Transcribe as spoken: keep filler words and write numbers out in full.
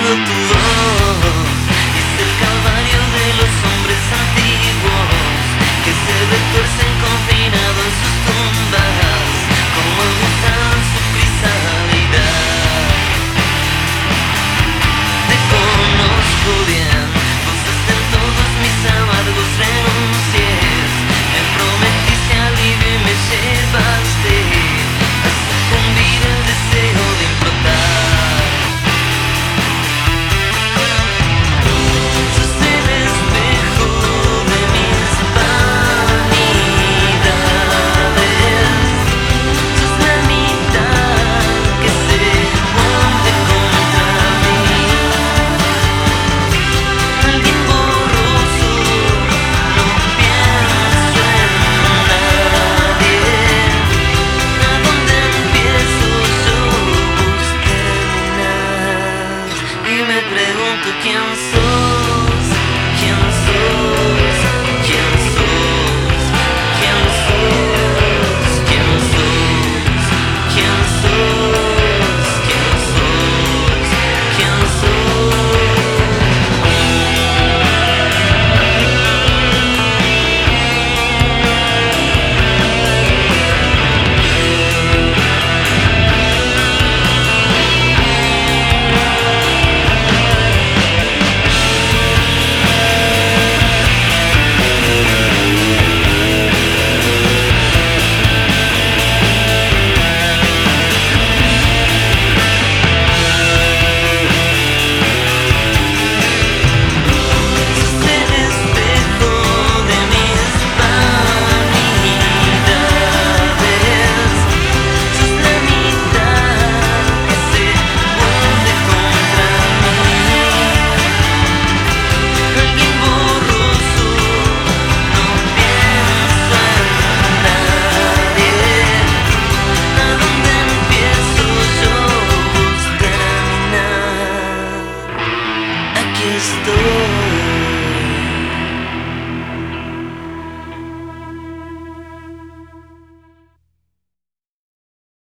oído tu voz. Es el calvario de los hombres antiguos que se retuercen confinados en sus tumbas, como el gusano en su crisalidad. Te conozco bien, gozaste en todos mis amargos renuncias. Me prometiste alivio y me llevaste a sucumbir el deseo de implotar. Sos el espejo de mis vanidades, sos la mitad que se hunde contra mí. Alguien borroso, no pienso en nadie. ¿A dónde empiezo yo? Busco terminar y me pregunto quién sos, quién sos, quién sos, quién sos, quién sos, quién sos, quién sos, quién sos el espejo de mis vanidades, sos la mitad que se hunde contra mí. Alguien borroso, no pienso en nadie. ¿A dónde empiezo yo? Busco terminar. Aquí estoy.